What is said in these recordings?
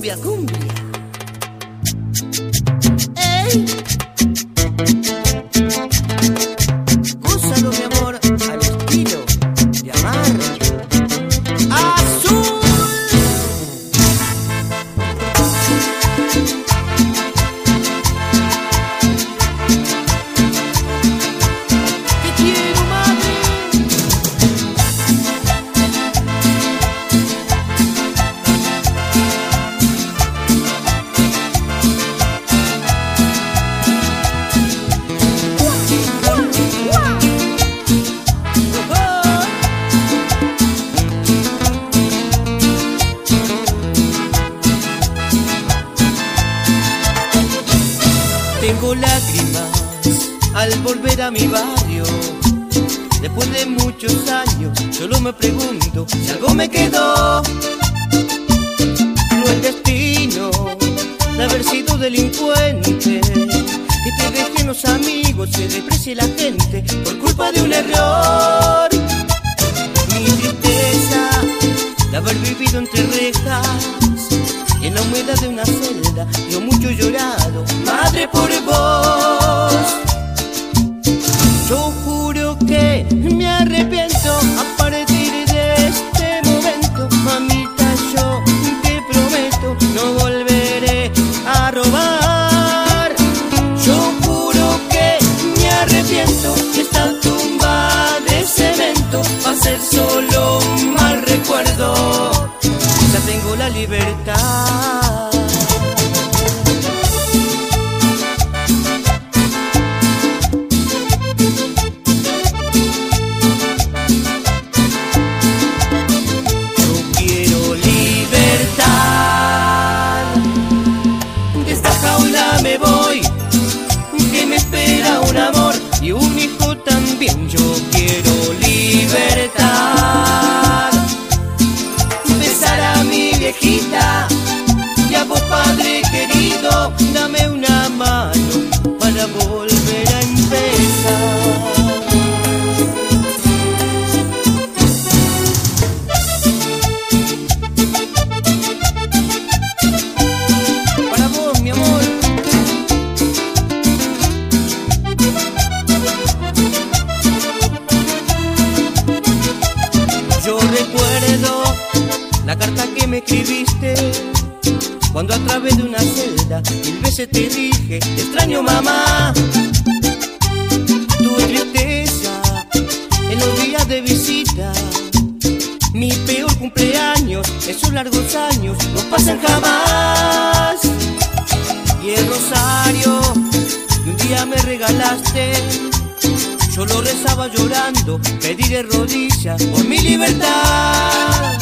cumbia, cumbia. ¡Ey! Gózalo, mi amor, al estilo de Amar. ¡Azul! Te quiero, madre. Tengo lágrimas al volver a mi barrio. Después de muchos años, solo me pregunto si algo me quedó. Cruel destino de haber sido delincuente, que te dejen los amigos, se desprecie la gente por culpa de un error. Mi tristeza de haber vivido entre rejas, en la humedad de una celda, yo mucho he llorado, madre, por vos. Yo juro que me arrepiento a partir de este momento. Mamita, yo te prometo, no volveré a robar. Yo juro que me arrepiento, y esta tumba de cemento va a ser solo un mal recuerdo. Ya tengo la libertad. Yo quiero libertad. De esta jaula me voy, que me espera un amor y un hijo también. Yo quiero libertad. Besar a mi viejita y a vos, padre querido, dame una mano para volver a empezar. Para vos, mi amor. Yo recuerdo la carta que me escribiste cuando a través de una celda 1000 veces te dije: te extraño, mamá. Tu tristeza en los días de visita, mi peor cumpleaños, esos largos años no pasan jamás. Y el rosario que un día me regalaste, yo lo rezaba llorando, pedí de rodillas por mi libertad.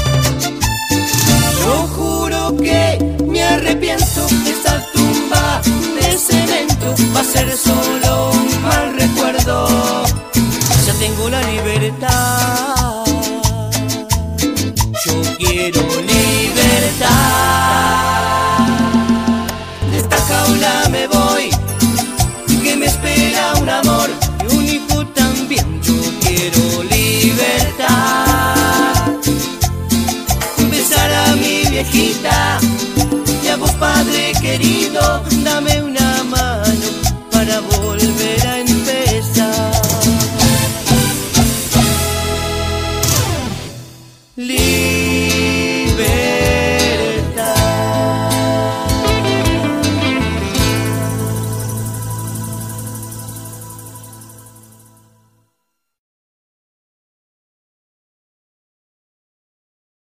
Yo juro que me arrepiento, esta tumba de cemento va a ser solo un mal recuerdo. Ya tengo la libertad. Yo quiero libertad.